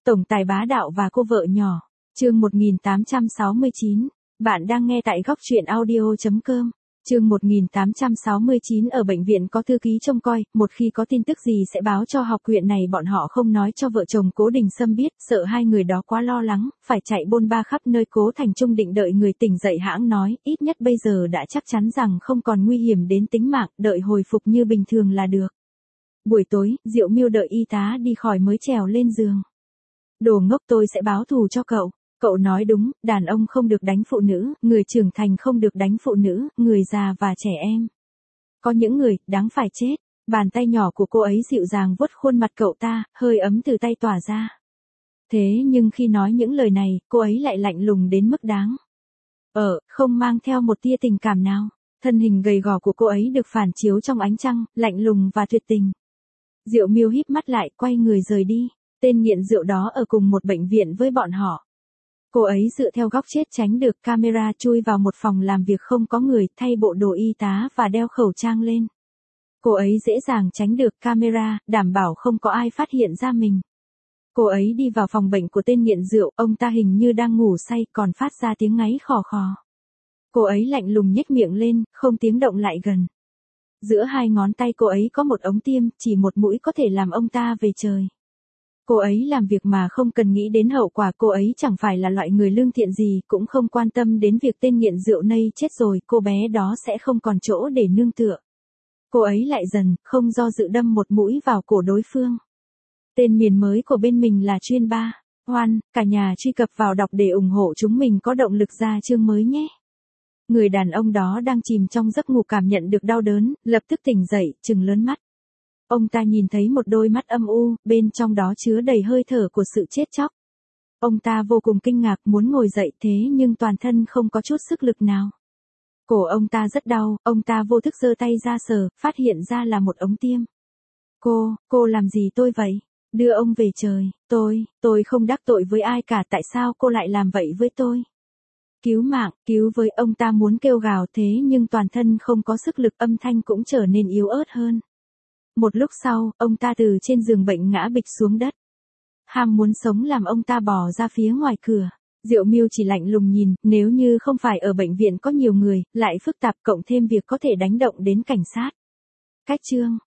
Tổng tài bá đạo và cô vợ nhỏ. Chương 1869. Bạn đang nghe tại góc truyện audio.com. Chương 1869. Ở bệnh viện có thư ký trông coi, một khi có tin tức gì sẽ báo cho học viện này, bọn họ không nói cho vợ chồng Cố Đình Sâm biết, sợ hai người đó quá lo lắng, phải chạy bôn ba khắp nơi. Cố Thành Trung định đợi người tỉnh dậy hãng nói, ít nhất bây giờ đã chắc chắn rằng không còn nguy hiểm đến tính mạng, đợi hồi phục như bình thường là được. Buổi tối, Diệu Miêu đợi y tá đi khỏi mới trèo lên giường. Đồ ngốc, tôi sẽ báo thù cho cậu. Cậu nói đúng, đàn ông không được đánh phụ nữ, người trưởng thành không được đánh phụ nữ, người già và trẻ em. Có những người, đáng phải chết. Bàn tay nhỏ của cô ấy dịu dàng vuốt khuôn mặt cậu ta, hơi ấm từ tay tỏa ra. Thế nhưng khi nói những lời này, cô ấy lại lạnh lùng đến mức đáng. Không mang theo một tia tình cảm nào. Thân hình gầy gò của cô ấy được phản chiếu trong ánh trăng, lạnh lùng và tuyệt tình. Diệu Miêu híp mắt lại, quay người rời đi. Tên nghiện rượu đó ở cùng một bệnh viện với bọn họ. Cô ấy dựa theo góc chết tránh được camera, chui vào một phòng làm việc không có người, thay bộ đồ y tá và đeo khẩu trang lên. Cô ấy dễ dàng tránh được camera, đảm bảo không có ai phát hiện ra mình. Cô ấy đi vào phòng bệnh của tên nghiện rượu, ông ta hình như đang ngủ say, còn phát ra tiếng ngáy khò khò. Cô ấy lạnh lùng nhếch miệng lên, không tiếng động lại gần. Giữa hai ngón tay cô ấy có một ống tiêm, chỉ một mũi có thể làm ông ta về trời. Cô ấy làm việc mà không cần nghĩ đến hậu quả, cô ấy chẳng phải là loại người lương thiện gì, cũng không quan tâm đến việc tên nghiện rượu này chết rồi, cô bé đó sẽ không còn chỗ để nương tựa. Cô ấy lại dần, không do dự đâm một mũi vào cổ đối phương. Tên miền mới của bên mình là chuyên ba. Hoan, cả nhà truy cập vào đọc để ủng hộ chúng mình có động lực ra chương mới nhé. Người đàn ông đó đang chìm trong giấc ngủ cảm nhận được đau đớn, lập tức tỉnh dậy, trừng lớn mắt. Ông ta nhìn thấy một đôi mắt âm u, bên trong đó chứa đầy hơi thở của sự chết chóc. Ông ta vô cùng kinh ngạc, muốn ngồi dậy, thế nhưng toàn thân không có chút sức lực nào. Cổ ông ta rất đau, ông ta vô thức giơ tay ra sờ, phát hiện ra là một ống tiêm. Cô làm gì tôi vậy? Đưa ông về trời, tôi không đắc tội với ai cả, tại sao cô lại làm vậy với tôi? Cứu mạng, cứu với, ông ta muốn kêu gào thế nhưng toàn thân không có sức lực, âm thanh cũng trở nên yếu ớt hơn. Một lúc sau, ông ta từ trên giường bệnh ngã bịch xuống đất. Ham muốn sống làm ông ta bò ra phía ngoài cửa. Diệu Miêu chỉ lạnh lùng nhìn, nếu như không phải ở bệnh viện có nhiều người, lại phức tạp, cộng thêm việc có thể đánh động đến cảnh sát. Cách chương